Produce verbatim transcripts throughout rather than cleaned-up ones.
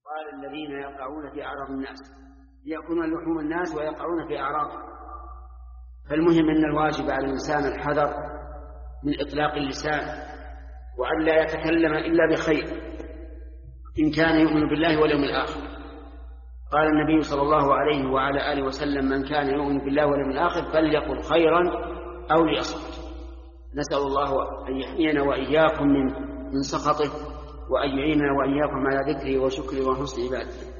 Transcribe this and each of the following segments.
قال الذين يقعون في أعراض الناس يأكلون لحوم الناس ويقعون في أعراضهم. فالمهم أن الواجب على الإنسان الحذر من إطلاق اللسان، وأن لا يتكلم إلا بخير إن كان يؤمن بالله واليوم الآخر. قال النبي صلى الله عليه وعلى آله وسلم: من كان يؤمن بالله واليوم الآخر فليقل خيرا أو ليصمت. نسأل الله أن يحمينا وإياكم من من سخطه، وأن يعيننا وإياكم على ذكره وشكره وحسن عبادته.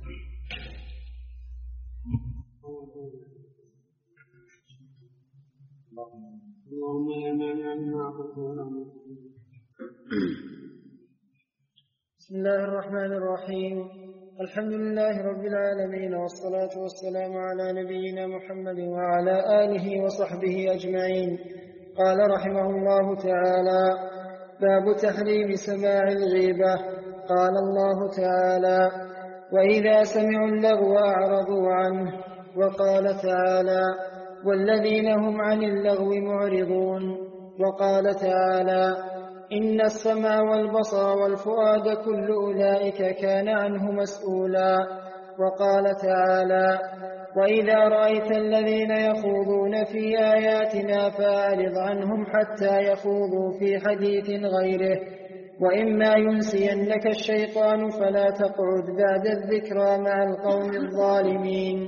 بسم الله الرحمن الرحيم. الحمد لله رب العالمين، والصلاة والسلام على نبينا محمد وعلى آله وصحبه أجمعين. قال رحمه الله تعالى: باب تحريم سماع الغيبة. قال الله تعالى: وإذا سمعوا اللغو أعرضوا عنه. وقال تعالى: والذين هم عن اللغو معرضون. وقال تعالى: إن السمع والبصر والفؤاد كل أولئك كان عنه مسؤولا. وقال تعالى: وإذا رأيت الذين يخوضون في آياتنا فأعرض عنهم حتى يخوضوا في حديث غيره، وإما ينسينك الشيطان فلا تقعد بعد الذكرى مع القوم الظالمين.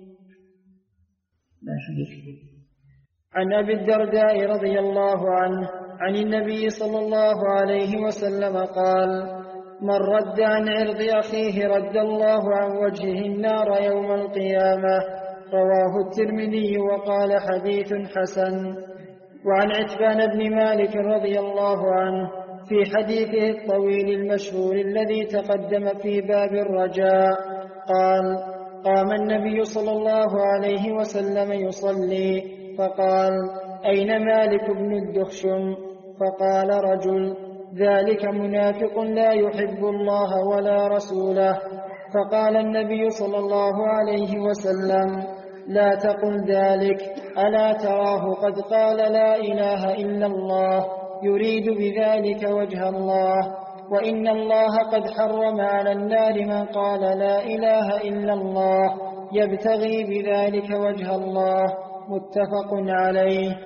عن أبي الدرداء رضي الله عنه عن النبي صلى الله عليه وسلم قال: من رد عن عرض أخيه رد الله عن وجهه النار يوم القيامة. رواه الترمذي وقال: حديث حسن. وعن عتبان بن مالك رضي الله عنه في حديثه الطويل المشهور الذي تقدم في باب الرجاء قال: قام النبي صلى الله عليه وسلم يصلي فقال: أين مالك بن الدخشم؟ فقال رجل: ذلك منافق لا يحب الله ولا رسوله. فقال النبي صلى الله عليه وسلم: لا تقل ذلك، ألا تراه قد قال لا إله إلا الله يريد بذلك وجه الله، وإن الله قد حرم على النار من قال لا إله إلا الله يبتغي بذلك وجه الله. متفق عليه.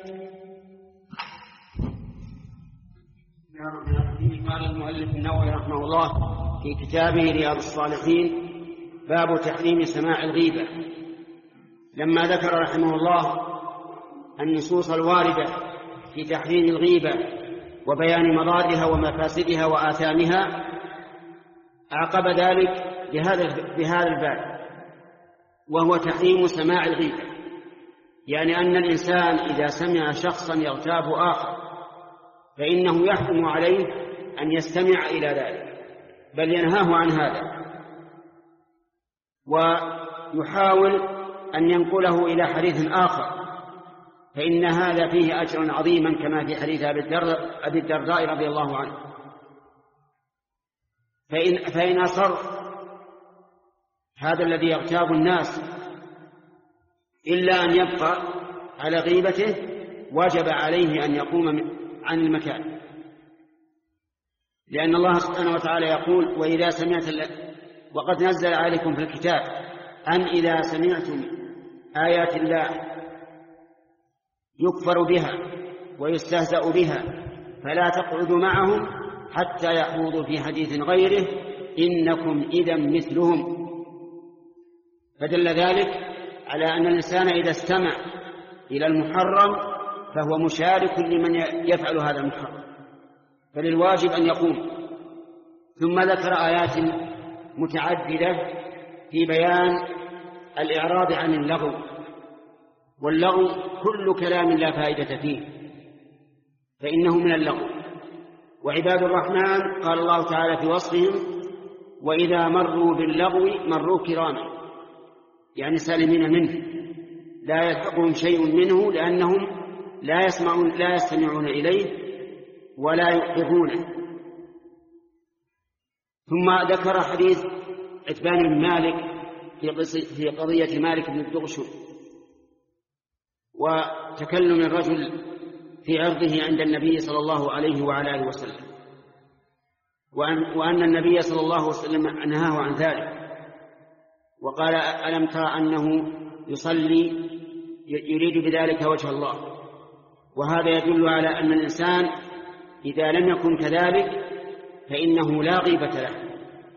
قال المؤلف النووي رحمه الله في كتابه رياض الصالحين: باب تحريم سماع الغيبة. لما ذكر رحمه الله النصوص الواردة في تحريم الغيبة وبيان مضارها ومفاسدها وآثامها، أعقب ذلك بهذا بهذا الباب، وهو تحريم سماع الغيبة. يعني أن الإنسان إذا سمع شخصا يغتاب آخر فإنه يحكم عليه أن يستمع إلى ذلك، بل ينهاه عن هذا، ويحاول أن ينقله إلى حديث آخر، فإن هذا فيه أجر عظيما كما في حديث أبي الدرداء رضي الله عنه. فإن, فإن أصر هذا الذي يغتاب الناس إلا أن يبقى على غيبته وجب عليه أن يقوم عن المكان، لأن الله سبحانه وتعالى يقول: وإذا سمعت وقد نزل عليكم في الكتاب أن إذا سمعتم آيات الله يكفر بها ويستهزأ بها فلا تقعدوا معهم حتى يخوضوا في حديث غيره إنكم إذا مثلهم. فدل ذلك على أن الإنسان إذا استمع إلى المحرم فهو مشارك لمن يفعل هذا المحرم، فللواجب أن يقوم. ثم ذكر آيات متعددة في بيان الإعراض عن اللغو، واللغو كل كلام لا فائدة فيه فإنه من اللغو. وعباد الرحمن قال الله تعالى في وصفهم: وإذا مروا باللغو مروا كراما، يعني سالمين منه، لا يلحقهم شيء منه لأنهم لا يسمعون لا يستمعون إليه ولا يؤذونه. ثم ذكر حديث عتبان بن مالك في قضية مالك بن الدغشم وتكلم الرجل في عرضه عند النبي صلى الله عليه وعلى آله وسلم. وأن, وأن النبي صلى الله عليه وسلم نهاه عن ذلك وقال ألم ترى أنه يصلي يريد بذلك وجه الله. وهذا يدل على أن الإنسان إذا لم يكن كذلك فإنه لا غيبة له.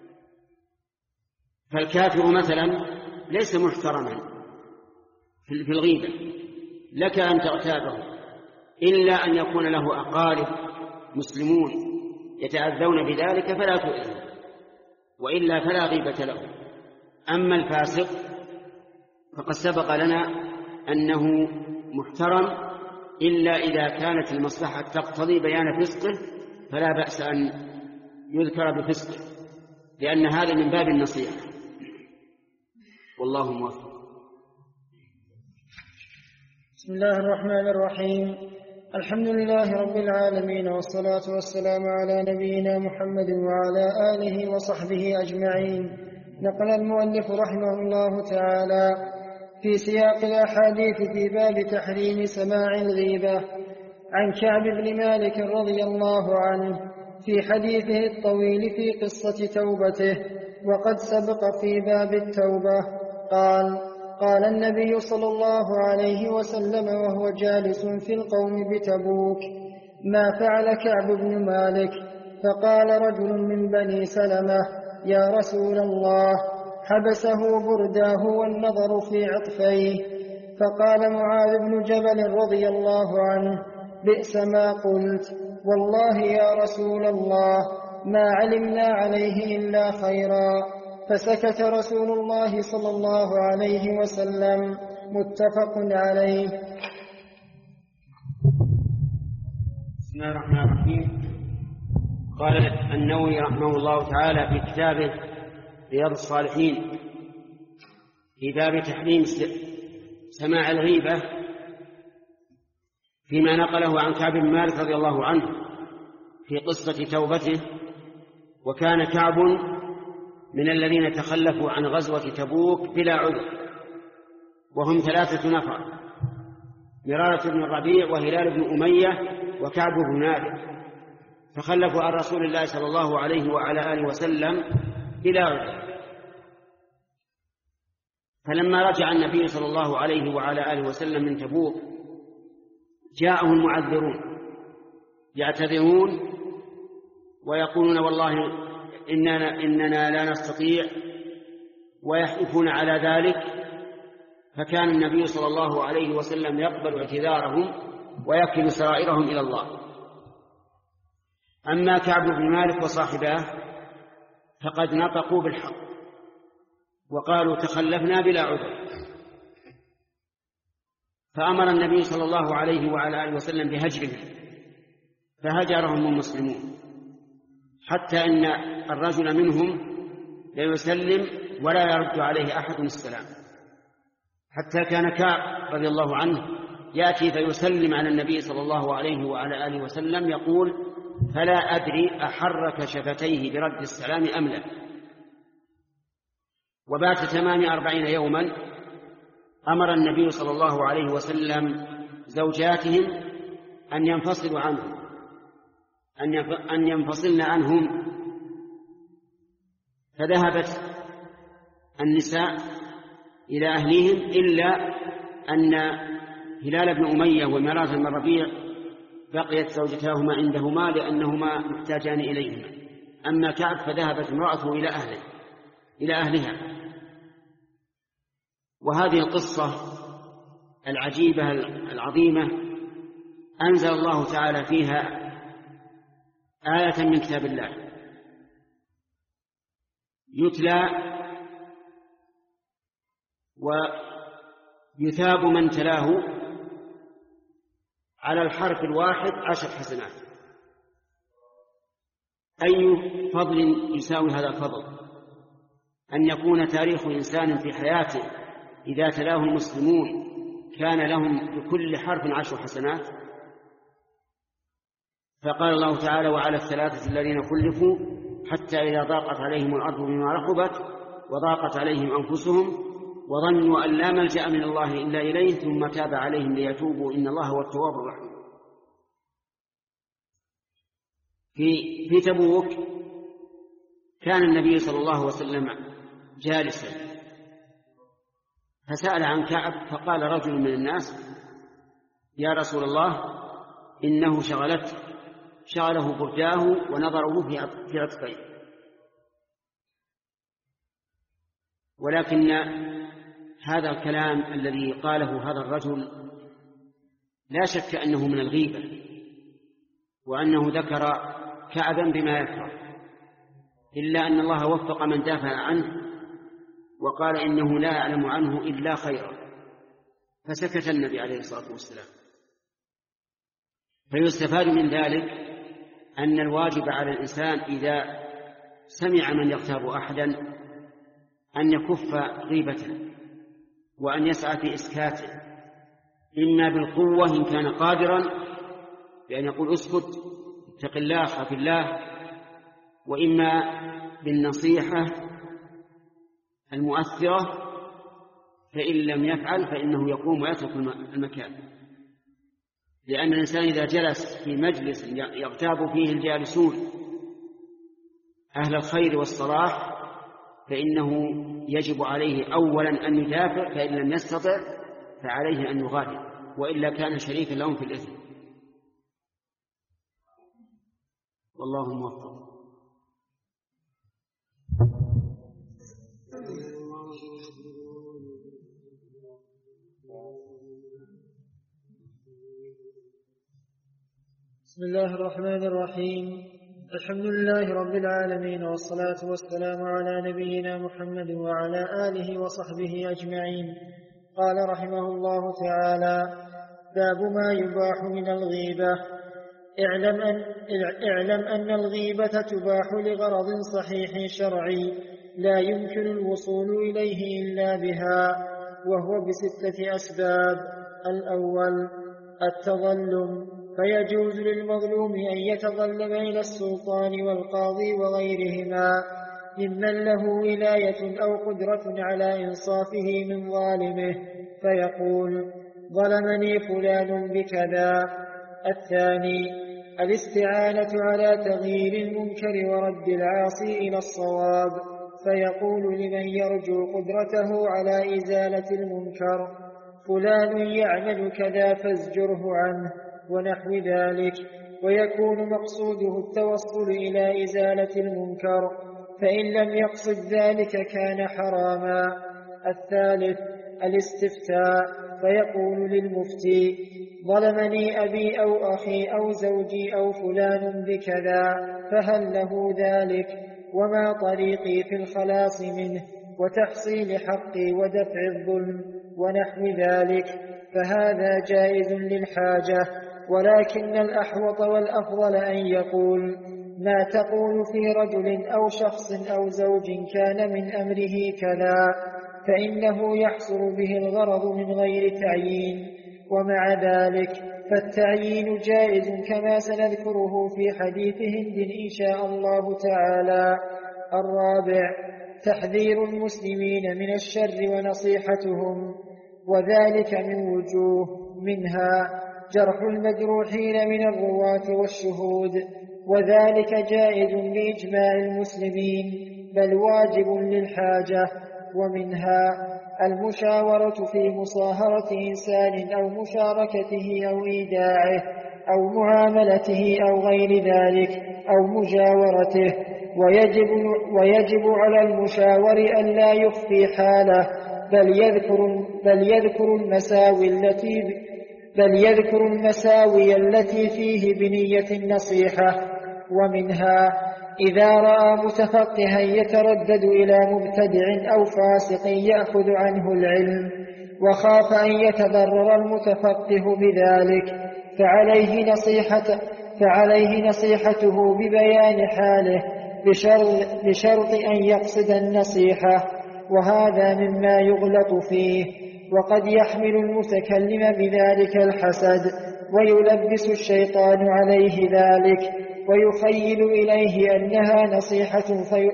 فالكافر مثلا ليس محترما في الغيبة، لك أن تغتابه إلا أن يكون له أقارب مسلمون يتأذون بذلك فلا تؤذه، وإلا فلا غيبة له. أما الفاسق فقد سبق لنا أنه محترم إلا إذا كانت المصلحة تقتضي بيان فسقه فلا بأس أن يذكر بفسقه، لأن هذا من باب النصيحة. والله موفق. بسم الله الرحمن الرحيم. الحمد لله رب العالمين، والصلاة والسلام على نبينا محمد وعلى آله وصحبه أجمعين. نقل المؤلف رحمه الله تعالى في سياق الأحاديث في باب تحريم سماع الغيبة عن كعب بن مالك رضي الله عنه في حديثه الطويل في قصة توبته، وقد سبق في باب التوبة. قال: قال النبي صلى الله عليه وسلم وهو جالس في القوم بتبوك: ما فعل كعب بن مالك؟ فقال رجل من بني سلمة: يا رسول الله، حبسه برداه والنظر في عطفيه. فقال معاذ بن جبل رضي الله عنه: بئس ما قلت، والله يا رسول الله ما علمنا عليه إلا خيرا. فسكت رسول الله صلى الله عليه وسلم. متفق عليه. بسم الله الرحمن الرحيم. قال النووي رحمه الله تعالى في كتابه رياض الصالحين في باب تحريم سماع الغيبة فيما نقله عن كعب بن مالك رضي الله عنه في قصة توبته. وكان كعب من الذين تخلفوا عن غزوة تبوك بلا عذر، وهم ثلاثة نفر: مرارة بن الربيع وهلال بن أمية وكعب بن مالك، تخلفوا عن رسول الله صلى الله عليه وعلى آله وسلم بلا عذر. فلما رجع النبي صلى الله عليه وعلى آله وسلم من تبوك جاءهم المعذرون يعتذرون ويقولون والله إننا, إننا لا نستطيع، ويحلفون على ذلك. فكان النبي صلى الله عليه وسلم يقبل اعتذارهم ويكل سرائرهم إلى الله. أما كعب بن مالك وصاحباه فقد نطقوا بالحق وقالوا تخلفنا بلا عذر. فأمر النبي صلى الله عليه وعلى آله وسلم بهجرهم، فهجرهم المسلمون، حتى إن الرجل منهم لا يسلم ولا يرد عليه أحد السلام، حتى كان كعب رضي الله عنه يأتي فيسلم على النبي صلى الله عليه وعلى آله وسلم يقول: فلا أدري أحرك شفتيه برد السلام أم لا. وبات ثمان أربعين يوما أمر النبي صلى الله عليه وسلم زوجاتهم أن ينفصلوا عنهم أن ينفصلن عنهم. فذهبت النساء إلى أهليهم إلا أن هلال بن أمية ومرارة بن الربيع بقيت زوجتاهما عندهما لأنهما محتاجان إليهما. أما كعب فذهبت امرأته إلى أهله إلى أهلها. وهذه القصة العجيبة العظيمة أنزل الله تعالى فيها آية من كتاب الله يتلى ويثاب من تلاه على الحرف الواحد عشر حسنات. أي فضل يساوي هذا الفضل؟ أن يكون تاريخ إنسان في حياته إذا تلاه المسلمون كان لهم بكل حرف عشر حسنات. فقال الله تعالى: وعلى الثلاثة الذين خلفوا حتى إذا ضاقت عليهم الأرض بما رحبت وضاقت عليهم أنفسهم وظنوا أن لا ملجأ من الله إلا إليه ثم تاب عليهم ليتوبوا إن الله هو التواب الرحيم. في في تبوك كان النبي صلى الله عليه وسلم جالسا فسأل عن كعب، فقال رجل من الناس: يا رسول الله، إنه شغلته شغله برداه ونظره في عطفيه. ولكن هذا الكلام الذي قاله هذا الرجل لا شك أنه من الغيبة، وأنه ذكر كعبا بما يكره، إلا أن الله وفق من دافع عنه وقال إنه لا يعلم عنه إلا خيرا، فسكت النبي عليه الصلاة والسلام. فيستفاد من ذلك أن الواجب على الإنسان إذا سمع من يغتاب أحدا أن يكف غيبته وأن يسعى في إسكاته، إما بالقوة إن كان قادرا بأن يقول اسكت اتق الله خاف الله، وإما بالنصيحة المؤثرة، فإن لم يفعل فإنه يقوم ويترك المكان. لأن الإنسان إذا جلس في مجلس يغتاب فيه الجالسون أهل الخير والصلاح فإنه يجب عليه أولا أن يدافع، فإن لم يستطع فعليه أن يغادر، وإلا كان شريكا لهم في الإثم. والله الموفق. بسم الله الرحمن الرحيم. الحمد لله رب العالمين، والصلاة والسلام على نبينا محمد وعلى آله وصحبه أجمعين. قال رحمه الله تعالى: باب ما يباح من الغيبة. اعلم أن, اعلم أن الغيبة تباح لغرض صحيح شرعي لا يمكن الوصول إليه إلا بها، وهو بستة أسباب. الأول التظلم، فيجوز للمظلوم أن يتظلم إلى السلطان والقاضي وغيرهما ممن له ولاية أو قدرة على إنصافه من ظالمه، فيقول: ظلمني فلان بكذا. الثاني الاستعانة على تغيير المنكر ورد العاصي إلى الصواب، فيقول لمن يرجو قدرته على إزالة المنكر: فلان يعمل كذا فازجره عنه، ونحو ذلك، ويكون مقصوده التوصل إلى إزالة المنكر، فإن لم يقصد ذلك كان حراما. الثالث الاستفتاء، فيقول للمفتي: ظلمني أبي أو أخي أو زوجي أو فلان بكذا، فهل له ذلك؟ وما طريقي في الخلاص منه وتحصيل حقي ودفع الظلم، ونحو ذلك، فهذا جائز للحاجة. ولكن الأحوط والأفضل أن يقول: ما تقول في رجل أو شخص أو زوج كان من أمره كذا، فإنه يحصل به الغرض من غير تعيين. ومع ذلك فالتعيين جائز كما سنذكره في حديث هند إن شاء الله تعالى. الرابع تحذير المسلمين من الشر ونصيحتهم، وذلك من وجوه: منها جرح المجروحين من الرواة والشهود، وذلك جائز بإجماع المسلمين بل واجب للحاجة. ومنها المشاورة في مصاهرة إنسان أو مشاركته أو إيداعه أو معاملته أو غير ذلك أو مجاورته، ويجب, ويجب على المشاور أن لا يخفي حاله بل يذكر, بل يذكر المساوي التي بل يذكر المساوي التي فيه بنية النصيحة. ومنها إذا رأى متفقها يتردد إلى مبتدع أو فاسق يأخذ عنه العلم وخاف أن يتضرر المتفقه بذلك، فعليه نصيحة فعليه نصيحته ببيان حاله بشرط, بشرط أن يقصد النصيحة، وهذا مما يغلط فيه. وقد يحمل المتكلم بذلك الحسد، ويلبس الشيطان عليه ذلك، ويخيل إليه أنها نصيحة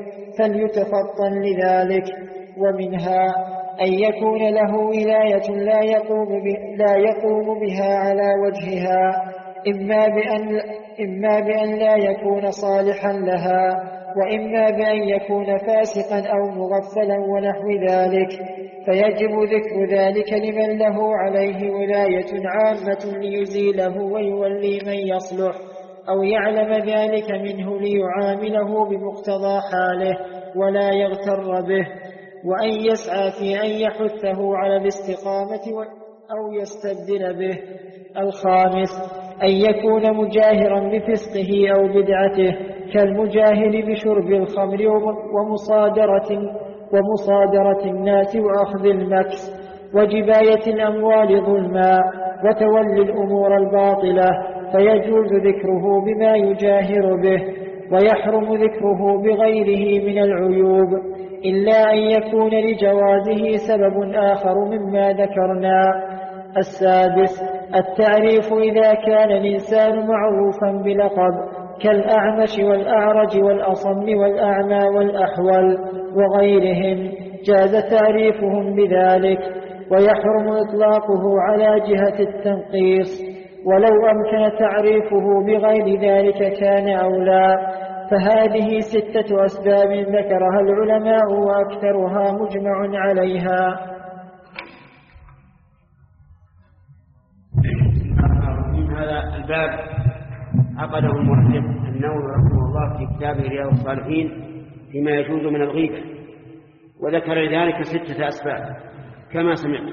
فليتفطن لذلك. ومنها أن يكون له ولاية لا يقوم, لا يقوم بها على وجهها، إما بأن, إما بأن لا يكون صالحا لها، وإما بأن يكون فاسقا أو مغفلا ونحو ذلك، فيجب ذكر ذلك لمن له عليه ولاية عامة ليزيله ويولي من يصلح، أو يعلم ذلك منه ليعامله بمقتضى حاله ولا يغتر به، وأن يسعى في أن يحثه على الاستقامة أو يستبدل به. الخامس أن يكون مجاهرا بفسقه أو بدعته، كالمجاهر بشرب الخمر ومصادرة, ومصادرة الناس وأخذ المكس وجباية الأموال ظلما وتولي الأمور الباطلة، فيجوز ذكره بما يجاهر به، ويحرم ذكره بغيره من العيوب، إلا أن يكون لجوازه سبب آخر مما ذكرنا. السادس التعريف إذا كان الإنسان معروفا بلقب كالأعمش والأعرج والأصم والأعمى والأحول وغيرهم جاز تعريفهم بذلك، ويحرم إطلاقه على جهة التنقيص، ولو أمكن تعريفه بغير ذلك كان أولى. فهذه ستة أسباب ذكرها العلماء وأكثرها مجمع عليها. هذا الباب عقده المؤلف النووي رحمه الله في كتابه رياض الصالحين فيما يجوز من الغيبة، وذكر لذلك ستة أسباب كما سمعت،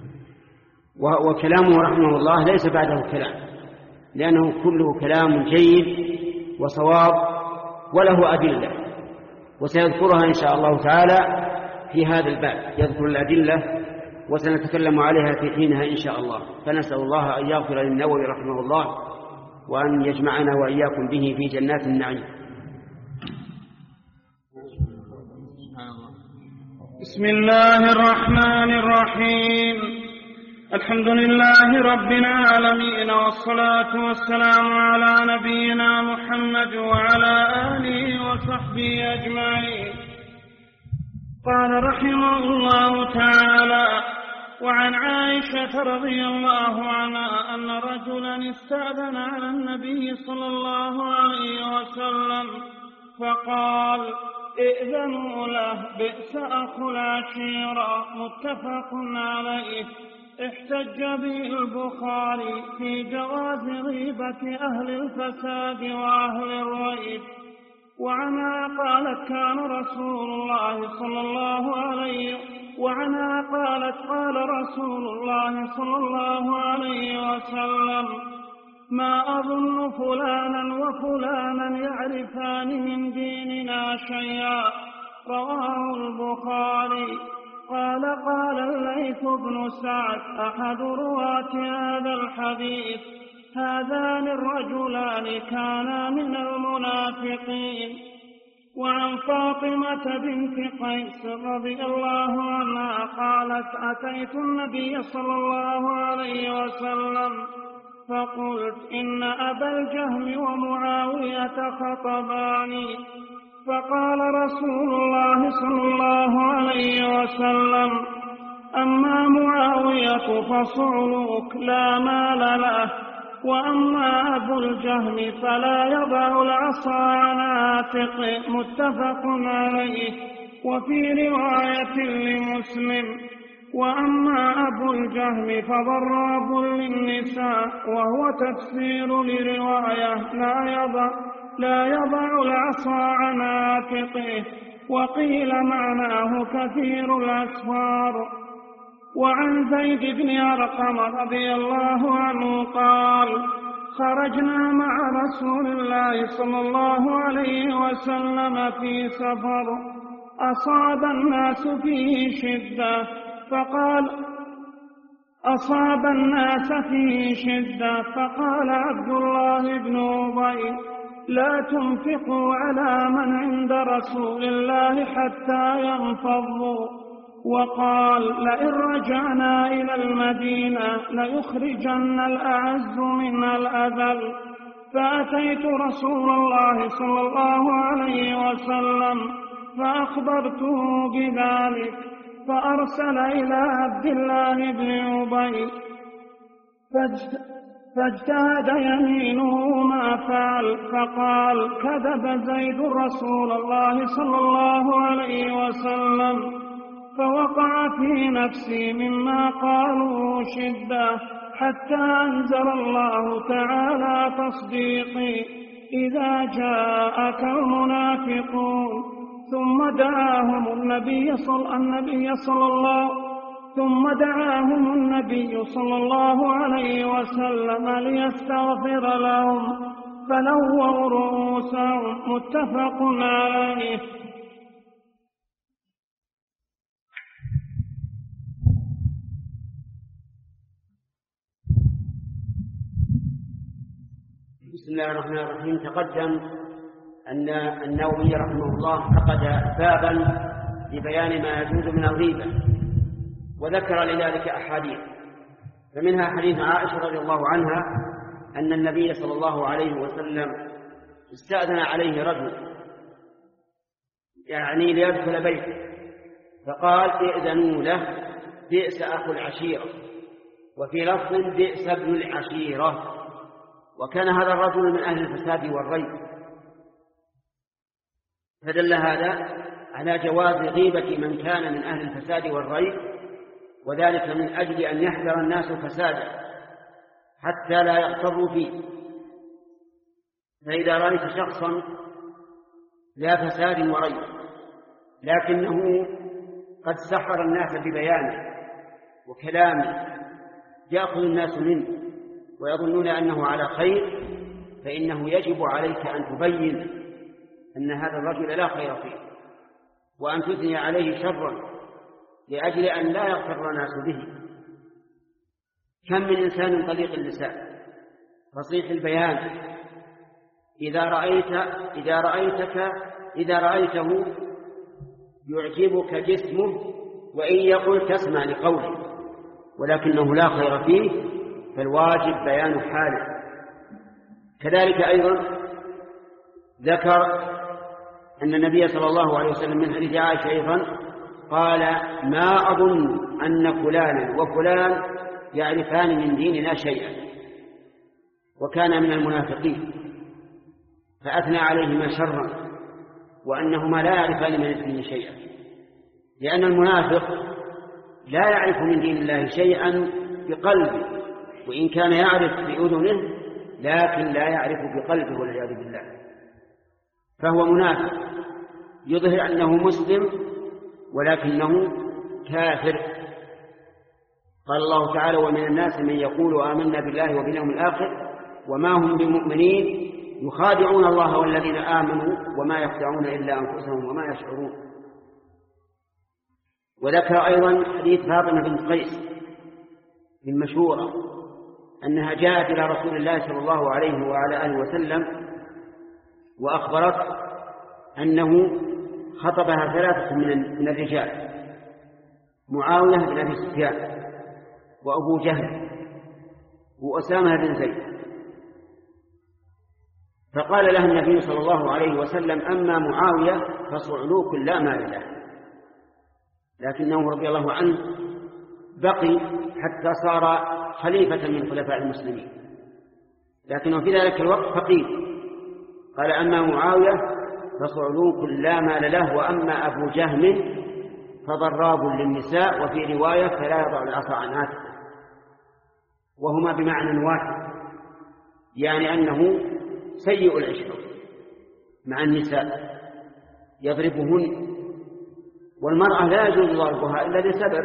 وكلامه رحمه الله ليس بعده كلام، لأنه كله كلام جيد وصواب وله أدلة، وسيذكرها إن شاء الله تعالى في هذا الباب، يذكر الأدلة وسنتكلم عليها في حينها إن شاء الله. فنسأل الله أن يغفر للنووي رحمه الله وأن يجمعنا وإياكم به في جنات النعيم. بسم الله الرحمن الرحيم. الحمد لله رب العالمين، والصلاة والسلام على نبينا محمد وعلى آله وصحبه أجمعين. قال رحمه الله تعالى: وعن عائشة رضي الله عنها أن رجلا استأذن على النبي صلى الله عليه وسلم فقال: ائذنوا له، بئس أخو العشيرة. متفق عليه. احتج به البخاري في جواز غيبة أهل الفساد وأهل الريب. وعنها قالت: كان رسول الله صلى الله عليه وعنها قالت: قال رسول الله صلى الله عليه وسلم: ما أظن فلانا وفلانا يعرفان من ديننا شيئا. رواه البخاري. قال قال الليث بن سعد أحد رواة هذا الحديث: هذان الرجلان كانا من المنافقين. وعن فاطمة بنت قيس رضي الله عنها قالت: أتيت النبي صلى الله عليه وسلم فقلت: إن أبا الجهم ومعاوية خطباني. فقال رسول الله صلى الله عليه وسلم: أما معاوية فصعلوك لا مال له، وأما أبو الجهم فلا يضع العصا عن عاتقه. متفق عليه. وفي رواية لمسلم: وأما أبو الجهم فضراب للنساء، وهو تفسير لرواية لا يضع, لا يضع العصا عن عاتقه، وقيل معناه كثير الأسفار. وعن زيد بن أرقم رضي الله عنه قال: خرجنا مع رسول الله صلى الله عليه وسلم في سفر أصاب الناس فيه شدة، فقال أصاب الناس فيه شدة فقال عبد الله بن أبي: لا تنفقوا على من عند رسول الله حتى ينفضوا. وقال: لئن رجعنا إلى المدينة ليخرجن الأعز من الأذل. فأتيت رسول الله صلى الله عليه وسلم فأخبرته بذلك، فأرسل إلى عبد الله بن أبي فاجتهد يمينه ما فعل، فقال: كذب زيد رسول الله صلى الله عليه وسلم. فوقع في نفسي مما قالوا شدة، حتى أنزل الله تعالى تصديقي: إذا جاءك المنافقون. ثم دعاهم النبي صلى النبي صلى الله ثم دعاهم النبي صلى الله عليه وسلم ليستغفر لهم، فلووا رؤوسهم. متفق عليه. بسم الله الرحمن الرحيم. تقدم أن النووي رحمه الله عقد بابا لبيان ما يجوز من الغيبة، وذكر لذلك أحاديث، فمنها حديث عائشة رضي الله عنها أن النبي صلى الله عليه وسلم استأذن عليه رجل يعني ليدخل بيته، فقال: ائذنوا له، بئس أخو العشيرة، وفي لفظ: بئس ابن العشيرة. وكان هذا الرجل من أهل الفساد والريب، فدل هذا على جواز غيبة من كان من أهل الفساد والريب، وذلك من أجل أن يحذر الناس فسادا حتى لا يغتروا فيه. فإذا رأيت شخصا لا فساد وريب لكنه قد سحر الناس ببيانه وكلامه يأخذ الناس منه ويظنون أنه على خير، فإنه يجب عليك أن تبين أن هذا الرجل لا خير فيه، وأن تثني عليه شرا لأجل أن لا يغتر الناس به. كم من إنسان طليق اللسان فصيح البيان، إذا رأيت إذا رأيتك إذا رأيته يعجبك جسمه، وإن يقول تسمع لقوله، ولكنه لا خير فيه، فالواجب بيان حاله. كذلك أيضا ذكر أن النبي صلى الله عليه وسلم من حديث عائشة أيضا قال: ما أظن أن فلانا وفلان يعرفان من ديننا شيئا، وكان من المنافقين، فأثنى عليهما شرا وأنهما لا يعرفان من الدين شيئا، لأن المنافق لا يعرف من دين الله شيئا بقلبه، وإن كان يعرف بأذنه لكن لا يعرف بقلبه والعياذ بالله، فهو منافق يظهر أنه مسلم ولكنه كافر. قال الله تعالى: ومن الناس من يقول آمنا بالله وباليوم الآخر وما هم بمؤمنين يخادعون الله والذين آمنوا وما يخدعون إلا أنفسهم وما يشعرون. وذكر أيضا حديث فاطمة بنت قيس المشهورة أنها جاءت إلى رسول الله صلى الله عليه وعلى آله وسلم وأخبرت أنه خطبها ثلاثة من الرجال: معاوية بن أبي سفيان، وأبو جهل، وأسامة بن زيد. فقال لها النبي صلى الله عليه وسلم: أما معاوية فصعلوك لا مال له، لكنه رضي الله عنه بقي حتى صار خليفة من خلفاء المسلمين، لكنه في ذلك الوقت فقير. قال: أما معاوية فصعلوك لا مال له، وأما أبو جهم فضراب للنساء، وفي رواية فلا يضع العصا عن عاتقه، وهما بمعنى واحد، يعني أنه سيء العشرة مع النساء يضربهن، والمرأة لا يجوز ضربها إلا لسبب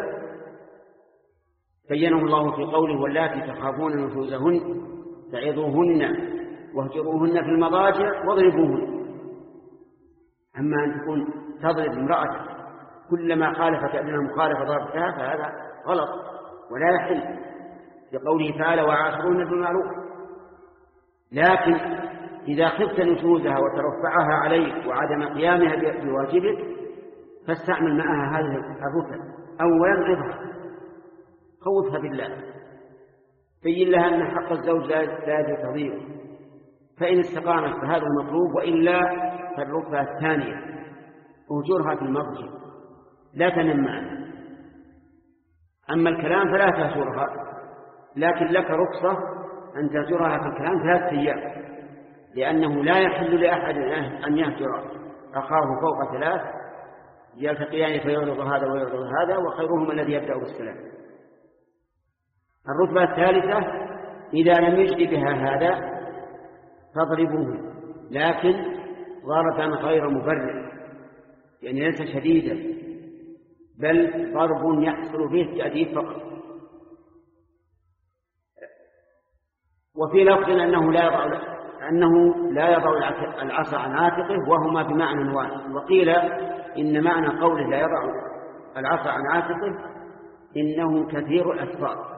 بينه الله في قوله: واللاتي تخافون نشوزهن فعظوهن واهجروهن في المضاجع واضربوهن. أما أن تكون تضرب امرأة كلما خالفت أدنى مخالفة ضربتها فهذا غلط ولا يحل، لقوله تعالى: وعاشروهن بالمعروف. لكن إذا خفت نشوزها وترفعها عليك وعدم قيامها بواجبك فاستعمل معها هذه الركن. أولا عظها، خوفها بالله، بين لها أن حق الزوج لا يجوز تضييعه، فإن استقامت فهذا المطلوب، وإلا فالركبة الثانية أهجرها في المضجع، لا تنم معها. أما الكلام فلا تهجرها، لكن لك رخصة أن تهجرها في الكلام ثلاثة أيام، لأنه لا يحل لأحد أن يهجر أخاه فوق ثلاث يلتقيان فيعرض هذا ويعرض هذا، وخيرهما الذي يبدأ بالسلام. الرتبة الثالثة إذا لم يجد بها هذا فاضربوه، لكن ضربا غير مبرر، يعني ليس شديدا، بل ضرب يحصل به تأديب فقط. وفي لفظ أنه لا يضع أنه لا يضع العصا عن عاتقه، وهما بمعنى واحد. وقيل إن معنى قوله لا يضع العصا عن عاتقه إنه كثير الأسفار،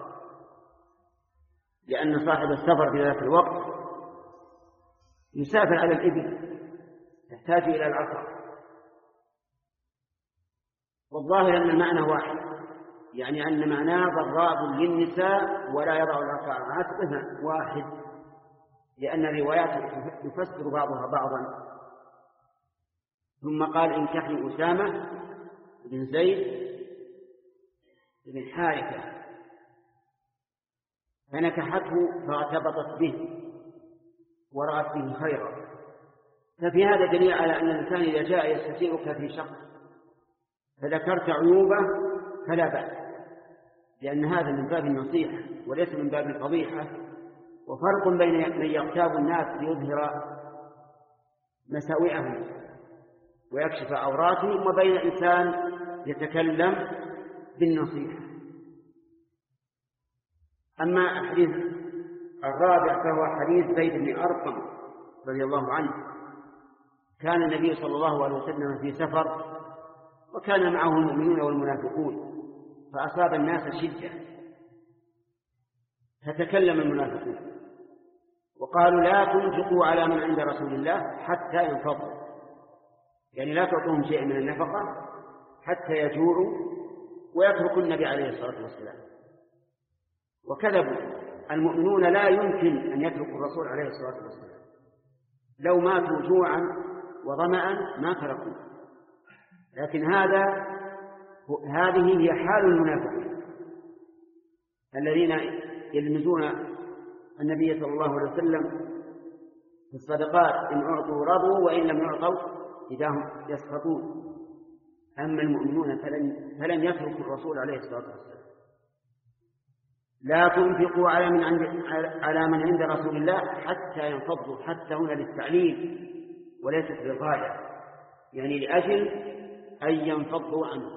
لأن صاحب السفر في ذلك الوقت يسافر على الإبل يحتاج إلى العصا. والظاهر أن المعنى واحد، يعني أن معناه ضراب للنساء ولا يضع العصا عن عاتقه واحد، لأن الروايات يفسر بعضها بعضا. ثم قال انكحي أسامة بن زيد بن حارثة، فنكحته فارتبطت به ورأت به خيرا. ففي هذا دليل على أن الإنسان إذا جاء يستشيرك في شخص فذكرت عيوبه فلا بأس، لأن هذا من باب النصيحة وليس من باب الفضيحة. وفرق بين من يغتاب الناس ليظهر مساوئهم ويكشف عوراتهم، وبين إنسان يتكلم بالنصيحة. أما الحديث الرابع فهو حديث زيد بن أرقم رضي الله عنه. كان النبي صلى الله عليه وسلم في سفر وكان معه المؤمنون والمنافقون، فأصاب الناس شدة، فتكلم المنافقون وقالوا لا تنفقوا على من عند رسول الله حتى ينفضوا، يعني لا تعطوهم شيء من النفقة حتى يجوعوا ويتركوا النبي عليه الصلاة والسلام. وكذبوا، المؤمنون لا يمكن أن يتركوا الرسول عليه الصلاة والسلام، لو ماتوا جوعا وظمأ ما تركوا. لكن هذا هذه هي حال المنافقين الذين يلمزون النبي صلى الله عليه وسلم في الصدقات، إن أعطوا رضوا وإن لم يعطوا إذا هم يسخطون. أما المؤمنون فلن, فلن يتركوا الرسول عليه الصلاة والسلام. لا تنفقوا على من عند على من عند رسول الله حتى ينفضوا، حتى هنا للتعليل وليست للغاية، يعني لأجل أن ينفضوا عنه.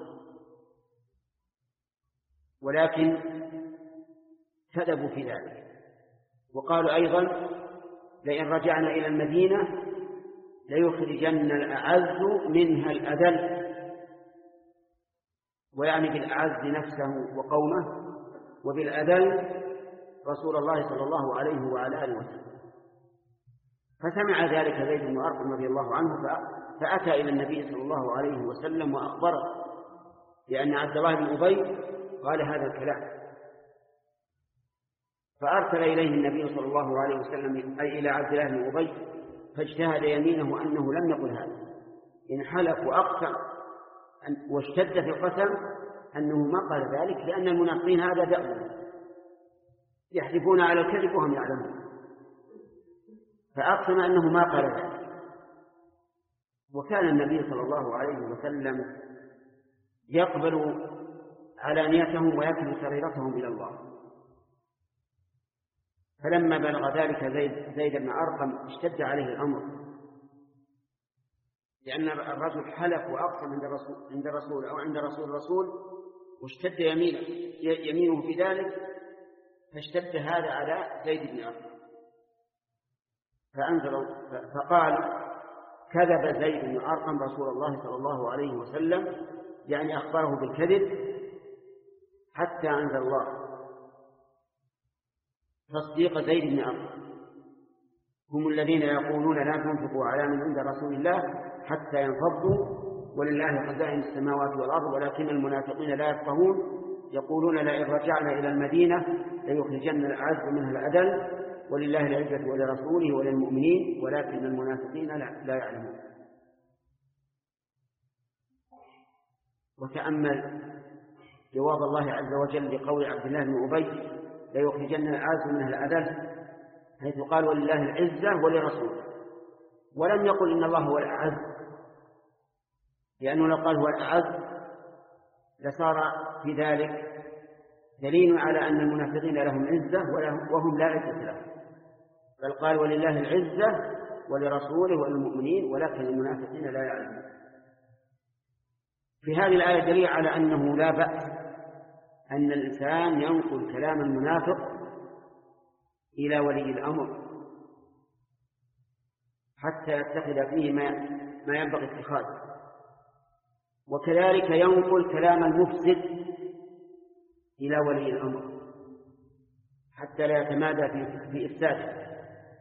ولكن كذبوا في ذلك، وقالوا أيضا لئن رجعنا إلى المدينة ليخرجن الأعز منها الأذل، ويعني بالأعز نفسه وقومه، وبالأذل رسول الله صلى الله عليه وعلى آله وسلم. فسمع ذلك زيد بن أرقم رضي الله عنه فأتى إلى النبي صلى الله عليه وسلم وأخبره، لأن عبد الله بن أبي قال هذا الكلام، فأرسل إليه النبي صلى الله عليه وسلم أي إلى عبد الله بن أبي، فاجتهد يمينه أنه لم يقل هذا، إن حلف وأقسم واشتد في القسم أنه ما قال ذلك، لأن المنافقين هذا دأبهم يحلفون على الكذب وهم يعلمون، فأقسم أنه ما قال ذلك. وكان النبي صلى الله عليه وسلم يقبل علانيتهم ويكل سريرتهم إلى الله. فلما بلغ ذلك زيد, زيد بن أرقم اشتد عليه الأمر، لأن الرجل حلف وأقسم عند الرسول, عند الرسول أو عند رسول الرسول واشتد يمينه, يمينه في ذلك، فاشتد هذا على زيد بن أرقم. فأنزل فقال كذب زيد بن أرقم رسول الله صلى الله عليه وسلم، يعني أخبره بالكذب، حتى أنزل الله تصديق زيد بن أرقم. هم الذين يقولون لا تنفقوا على من عند رسول الله حتى ينفضوا ولله خزائن السماوات والأرض ولكن المنافقين لا يفقهون، يقولون لئن رجعنا إلى المدينة ليخرجن الأعز منها الأذل ولله العزة ولرسوله وللمؤمنين ولكن المنافقين لا يعلمون. وتأمل جواب الله عز وجل لقول عبد الله بن أبي ليخرجن الأعز منها الأذل، حيث قال ولله العزة ولرسوله، ولم يقل إن الله هو الأعز، لأنه لو قال هو الأعز لصار في ذلك دليل على أن المنافقين لهم عزة وهم لا عزة لهم، بل قال ولله العزة ولرسوله وللمؤمنين ولكن المنافقين لا يعلمون. في هذه الآية دليل على أنه لا بأس أن الإنسان ينقل كلام المنافق إلى ولي الأمر حتى يتخذ فيه ما ما ينبغي اتخاذه، وكذلك ينقل كلام المفسد إلى ولي الأمر حتى لا يتمادى في, في إفساده.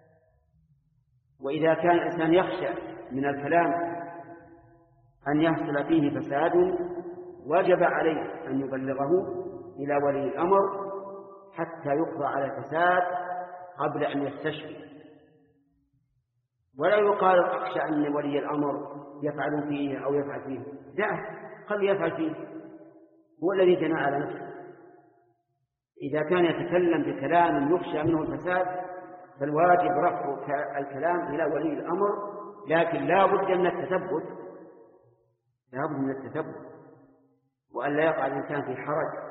وإذا كان الإنسان يخشى من الكلام أن يحصل فيه فساد وجب عليه أن يبلغه إلى ولي الأمر حتى يقضى على الفساد قبل أن يستشفي. ولا يقال أخشى أن ولي الأمر يفعل فيه أو يفعل فيه، دعه خل يفعل فيه، هو الذي جنى على نفسه. إذا كان يتكلم بكلام يخشى منه الفساد فالواجب رفع الكلام إلى ولي الأمر، لكن لا بد من التثبت، لا بد من التثبت وأن لا يقع الإنسان في حرج.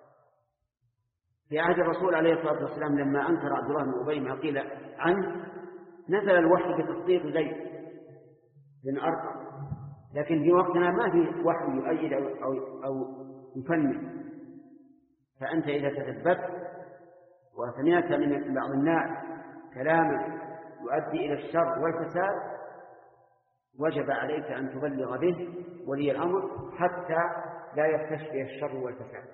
في عهد الرسول عليه الصلاة والسلام لما أنكر عبد الله بن أبي ما قيل عنه نزل الوحي بتصديق زيد بن أرقم، لكن في وقتنا ما في وحي يؤيد أو, أو, أو يفنن. فأنت إذا تثبت وسمعت من بعض الناس كلاما يؤدي إلى الشر والفساد وجب عليك أن تبلغ به ولي الأمر حتى لا يستشفي الشر والفساد.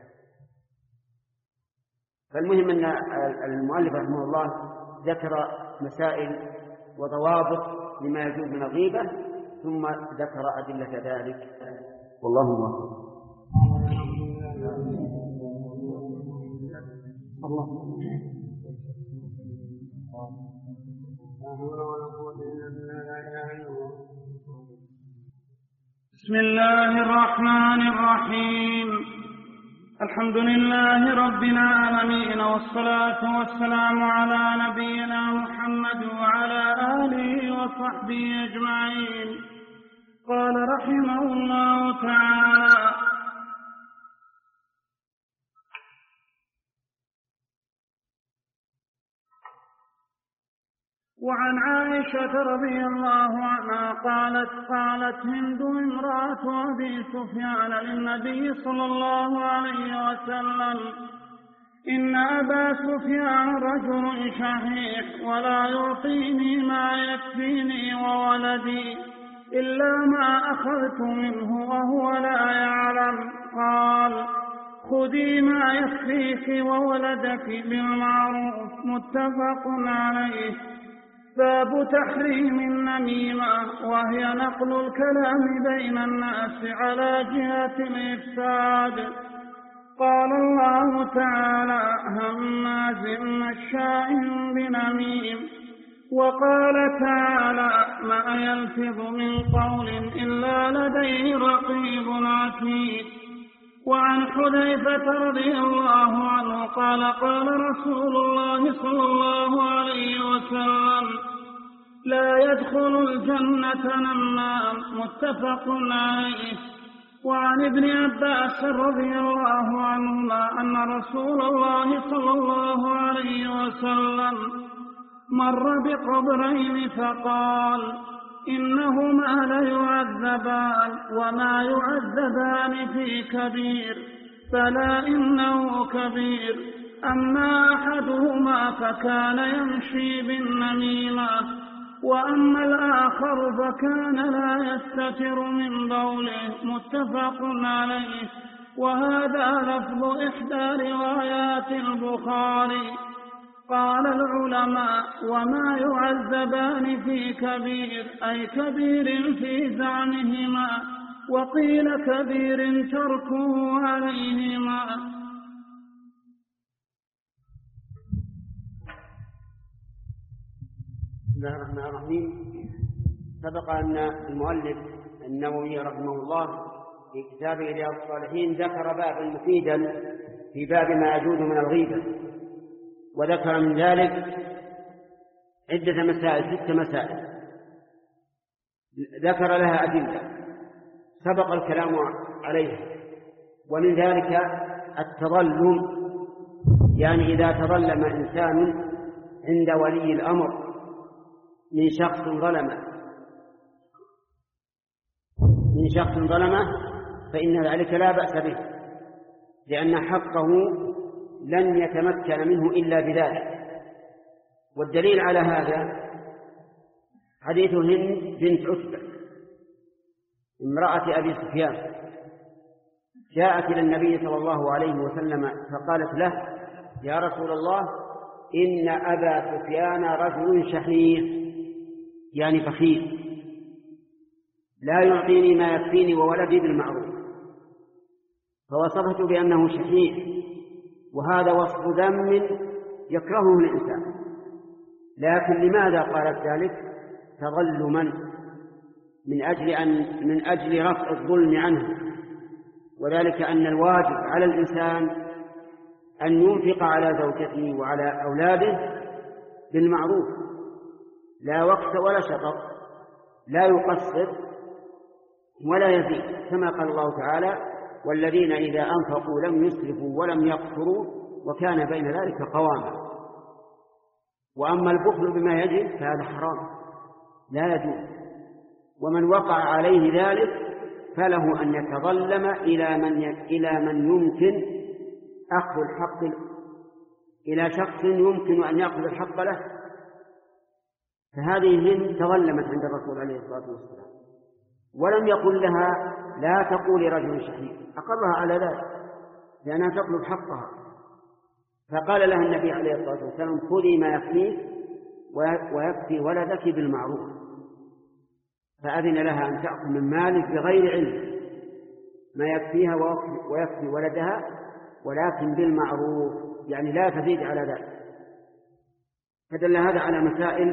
فالمهم أن المؤلف رحمه الله ذكر مسائل وضوابط لما يجوز من الغيبة ثم ذكر أدلة ذلك، والله موفق. الله بسم الله الرحمن الرحيم. الحمد لله رب العالمين، والصلاة والسلام على نبينا محمد وعلى آله وصحبه أجمعين. قال رحمه الله تعالى: وعن عائشة رضي الله عنها قالت: قالت هند امرأة أبي سفيان للنبي صلى الله عليه وسلم: إن أبا سفيان رجل شحيح ولا يعطيني ما يكفيني وولدي إلا ما أخذت منه وهو لا يعلم. قال: خذي ما يكفيك وولدك بالمعروف. متفق عليه. باب تحريم النميمة، وهي نقل الكلام بين الناس على جهة الإفساد. قال الله تعالى: هماز مشاء بنميم. وقال تعالى: ما يلفظ من قول إلا لديه رقيب عتيد. وعن حذيفة رضي الله عنه قال: قال رسول الله صلى الله عليه وسلم: لا يدخل الجنة نمام. متفق عليه. وعن ابن عباس رضي الله عنهما أن رسول الله صلى الله عليه وسلم مر بقبرين فقال: إنهما ليعذبان وما يعذبان في كبير، فلا إنه كبير. أما أحدهما فكان يمشي بالنميمة، وأما الآخر فكان لا يستتر من بوله. متفق عليه. وهذا لفظ إحدى روايات البخاري. قال العلماء: وما يعذبان في كبير أي كبير في زعمهما، وقيل كبير تركه عليهما. بسم الله الرحمن الرحيم. سبق أن المؤلف النووي رحمه الله في كتابه رياض الصالحين ذكر بابا مفيدا في باب ما يجوز من الغيبة، وذكر من ذلك عدة مسائل، ست مسائل ذكر لها أدلة سبق الكلام عليها. ومن ذلك التظلم، يعني إذا تظلم إنسان عند ولي الأمر من شخص ظلمه من شخص ظلمه فإن ذلك لا بأس به، لأن حقه لن يتمكن منه إلا بذلك. والدليل على هذا حديث هند بنت عتبة امرأة أبي سفيان، جاءت إلى النبي صلى الله عليه وسلم فقالت له: يا رسول الله، إن أبا سفيان رجل شحيح، يعني بخيل، لا يعطيني ما يكفيني وولدي بالمعروف. فوصفته بأنه شحيح، وهذا وصف ذم يكرهه الإنسان. لكن لماذا قالت ذلك؟ تظلما، من أجل أن من أجل رفع الظلم عنه، وذلك أن الواجب على الإنسان أن ينفق على زوجته وعلى أولاده بالمعروف، لا وقت ولا شطط، لا يقصر ولا يزيد، كما قال الله تعالى: والذين إذا أنفقوا لم يسرفوا ولم يقتروا وكان بين ذلك قواما. وأما البخل بما يجب فهذا حرام لا يجوز، ومن وقع عليه ذلك فله أن يتظلم إلى من إلى من يمكن أخذ الحق إلى شخص يمكن أن يأخذ الحق له. فهذه هند تظلمت عند الرسول عليه الصلاة والسلام، ولم يقل لها: لا تقولي رجل شحيح، أقرها على ذلك لأنها تطلب حقها. فقال لها النبي عليه الصلاة والسلام: خذي ما يكفيك ويكفي ولدك بالمعروف. فأذن لها أن تأخذ من مالك بغير علم ما يكفيها ويكفي ولدها، ولكن بالمعروف، يعني لا تزيد على ذلك. فدل هذا على مسائل: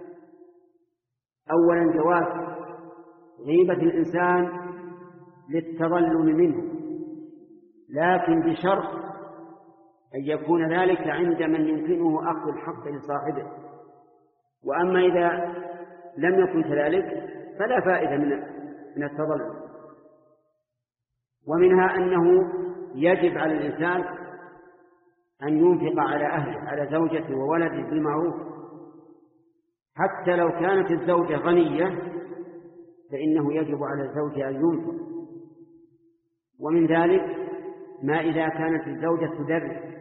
أولا جواز غيبة الإنسان للتظلم منه، لكن بشرط أن يكون ذلك عند من يمكنه أخذ الحق لصاحبه. وأما إذا لم يكن كذلك فلا فائدة من التظلم. ومنها أنه يجب على الإنسان أن ينفق على أهله، على زوجته وولده بالمعروف، حتى لو كانت الزوجة غنية فإنه يجب على الزوج أن ينفق. ومن ذلك ما إذا كانت الزوجة تدرس،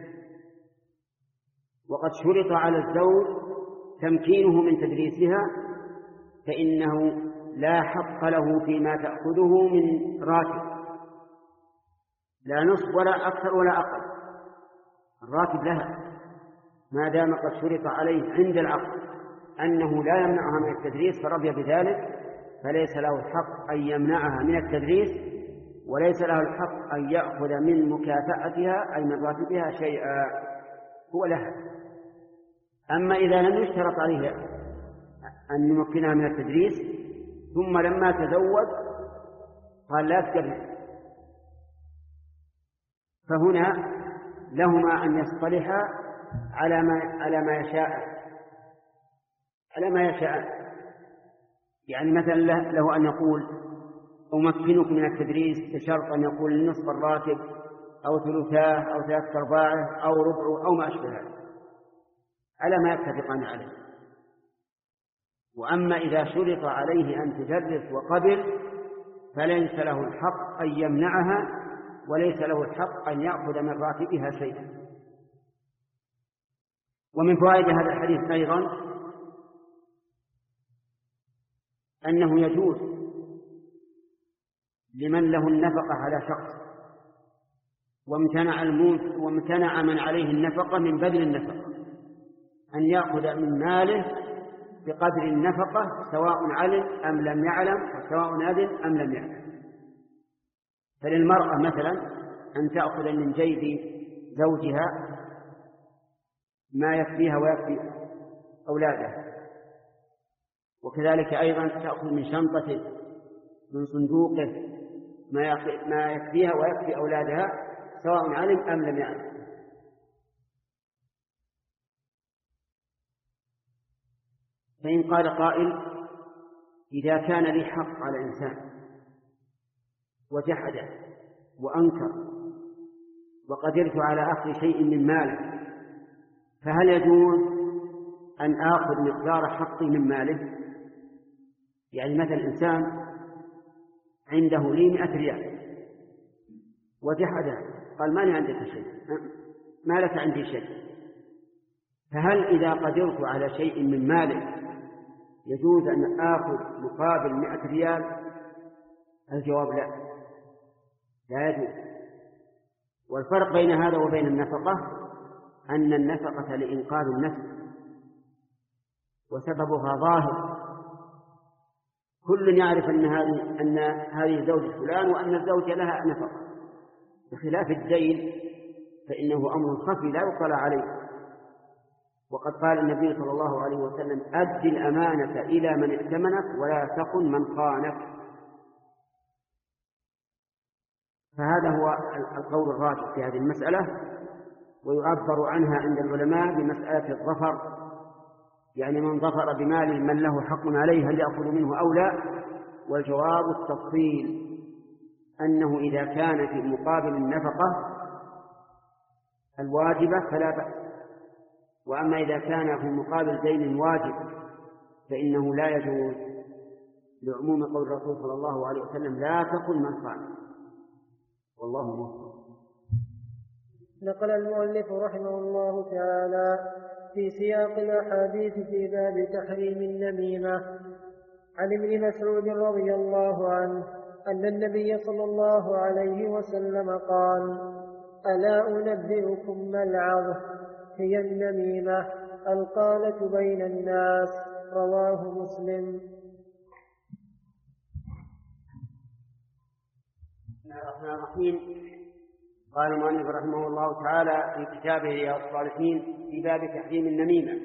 وقد شرط على الزوج تمكينه من تدريسها، فإنه لا حق له فيما تأخذه من راتب، لا نصف ولا أكثر ولا أقل، الراتب لها ما دام قد شرط عليه عند العقد أنه لا يمنعها من التدريس فرضي بذلك، فليس له الحق أن يمنعها من التدريس، وليس له الحق أن يأخذ من مكافأتها أي من راتبها شيئا، هو لها. أما إذا لم يشترط عليه أن يمكنها من التدريس ثم لما تزوج قال لا تدرس، فهنا لهما أن يصطلحا على ما على ما يشاء على ما يشاء يعني مثلا له أن يقول: أمكنك من التدريس بشرط أن يقول نصف الراتب أو ثلثاه أو ثلاثة أرباعه أو ربعه أو ما أشبه ذلك، على ما يتفقان عليه. وأما إذا شرط عليه أن تدرس وقبل فليس له الحق أن يمنعها، وليس له الحق أن يأخذ من راتبها شيئا. ومن فوائد هذا الحديث أيضا أنه يجوز لمن له النفقة على شخص وامتنع المنفق وامتنع من عليه النفقة من بذل النفقة أن يأخذ من ماله بقدر النفقة، سواء علم أم لم يعلم، وسواء أذن أم لم يعلم. فللمرأة مثلا أن تأخذ من جيب زوجها ما يكفيها ويكفي أولادها، وكذلك أيضا تأخذ من شنطته من صندوقه ما يكفيها ويكفي أولادها، سواء علم أم لم يعلم. فإن قال قائل إذا كان لي حق على إنسان وجحده وأنكر وقدرت على أخذ شيء من ماله، فهل يجوز أن آخذ مقدار حقي من ماله؟ يعني مثل إنسان عنده لي مئة ريال وجحده، قال ما لي عندك شيء، ما لك عندي شيء، فهل إذا قدرت على شيء من ماله يجوز أن آخذ مقابل مئة ريال؟ الجواب لا، لا يجوز. والفرق بين هذا وبين النفقة أن النفقة لإنقاذ النفس وسببها ظاهر، كل يعرف أن هذه أن هذه زوجة فلان وأن الزوجة لها نفقة، بخلاف الدين فإنه أمر خفي لا يطلع عليه. وقد قال النبي صلى الله عليه وسلم: أد الأمانة إلى من ائتمنك ولا تخن من خانك. فهذا هو القول الراجح في هذه المسألة، ويعبر عنها عند العلماء بمسألة الظفر، يعني من ظفر بمال من له حق عليه هل يأخذ منه أو لا؟ والجواب التفصيل، أنه إذا كان في مقابل النفقة الواجبة فلا بأس، وأما إذا كان في مقابل دين واجب فإنه لا يجوز، لعموم قول الرسول صلى الله عليه وسلم: لا تكن من خان. والله موفق. نقل المؤلف رحمه الله تعالى في سياق الأحاديث في باب تحريم النميمة عن ابن مسعود رضي الله عنه أن النبي صلى الله عليه وسلم قال: ألا أنبئكم ما العظ؟ هي النميمة القالة بين الناس. رواه مسلم. بسم الله الرحمن الرحيم. قال المؤلف رحمه الله تعالى في كتابه رياض الصالحين في باب تحريم النميمة،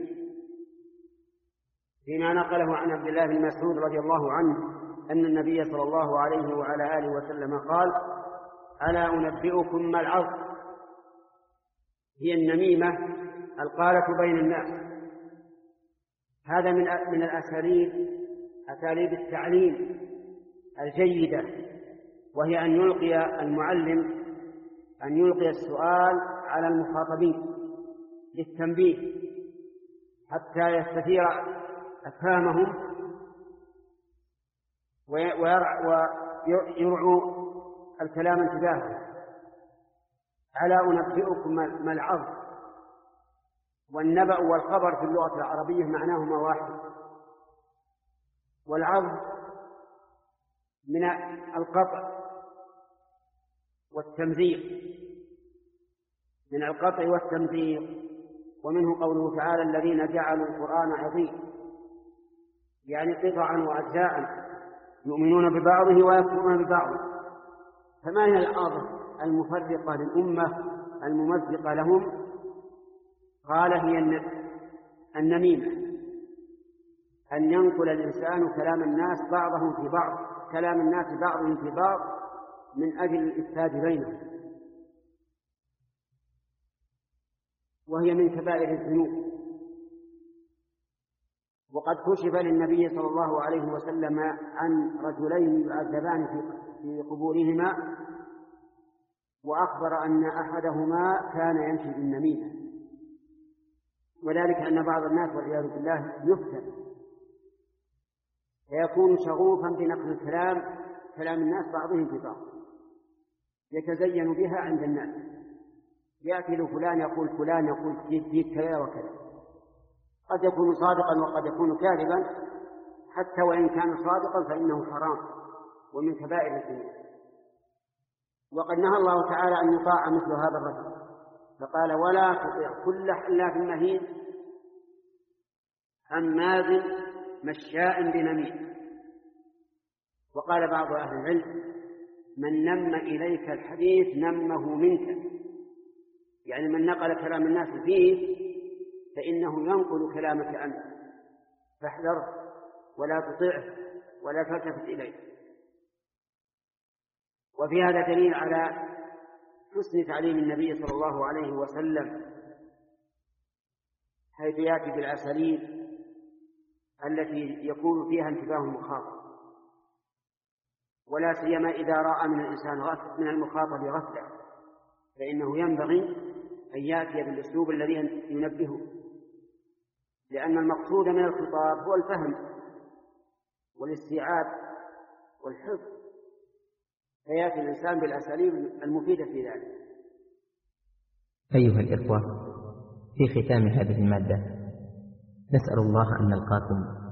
فيما نقله عن عبد الله بن مسعود رضي الله عنه أن النبي صلى الله عليه وعلى آله وسلم قال: ألا أنبئكم ما العظ؟ هي النميمة القالة بين الناس. هذا من من الأساليب أساليب التعليم الجيدة، وهي أن يلقي المعلم أن يلقي السؤال على المخاطبين للتنبيه حتى يستثير أفهامهم ويرعوا الكلام انتباههم. ألا أنبئكم ما العظ؟ والنبأ والخبر في اللغة العربية معناهما واحد، والعظ من القطع والتمزيق، من القطع والتمزيق، ومنه قوله تعالى: الذين جعلوا القرآن عظيم، يعني قطعا وأجزاء يؤمنون ببعضه ويكفرون ببعض. فما هي العظ المفرقة للأمة الممزقة لهم؟ قال: هي النميمة، أن ينقل الإنسان كلام الناس بعضهم في بعض، كلام الناس بعضهم في بعض من أجل الإفساد بينهم، وهي من كبائر الذنوب. وقد كشف للنبي صلى الله عليه وسلم عن رجلين يعذبان في قبورهما، وأخبر أن أحدهما كان يمشي بالنميمة، وذلك أن بعض الناس والعياذ بالله يفتن فيكون شغوفا بنقل الكلام كلام الناس بعضهم في بعض، يتزين بها عند الناس، يأتي فلان يقول فلان يقول فيك كذا وكذا، قد يكون صادقا وقد يكون كاذبا، حتى وإن كان صادقا فإنه حرام ومن كبائر الذنوب. وقد نهى الله تعالى أن يطاع مثل هذا الرجل، فقال: ولا تطع كل حلاف مهين هماز مشاء بنميم. وقال بعض أهل العلم: من نم إليك الحديث نمه منك، يعني من نقل كلام الناس فيه فإنه ينقل كلامك أنت، فاحذره ولا تطعه ولا تلتفت إليه. وفي هذا دليل على حسن تعليم النبي صلى الله عليه وسلم، حيث يأتي بالأساليب التي يكون فيها انتباه المخاطب، ولا سيما إذا رأى من الإنسان غفل من المخاطب غفلة، فإنه ينبغي أن يأتي بالأسلوب الذي ينبهه، لأن المقصود من الخطاب هو الفهم والاستيعاب والحفظ، فيأتي الإنسان بالأساليب المفيدة في ذلك. أيها الإخوة، في ختام هذه المادة نسأل الله أن نلقاكم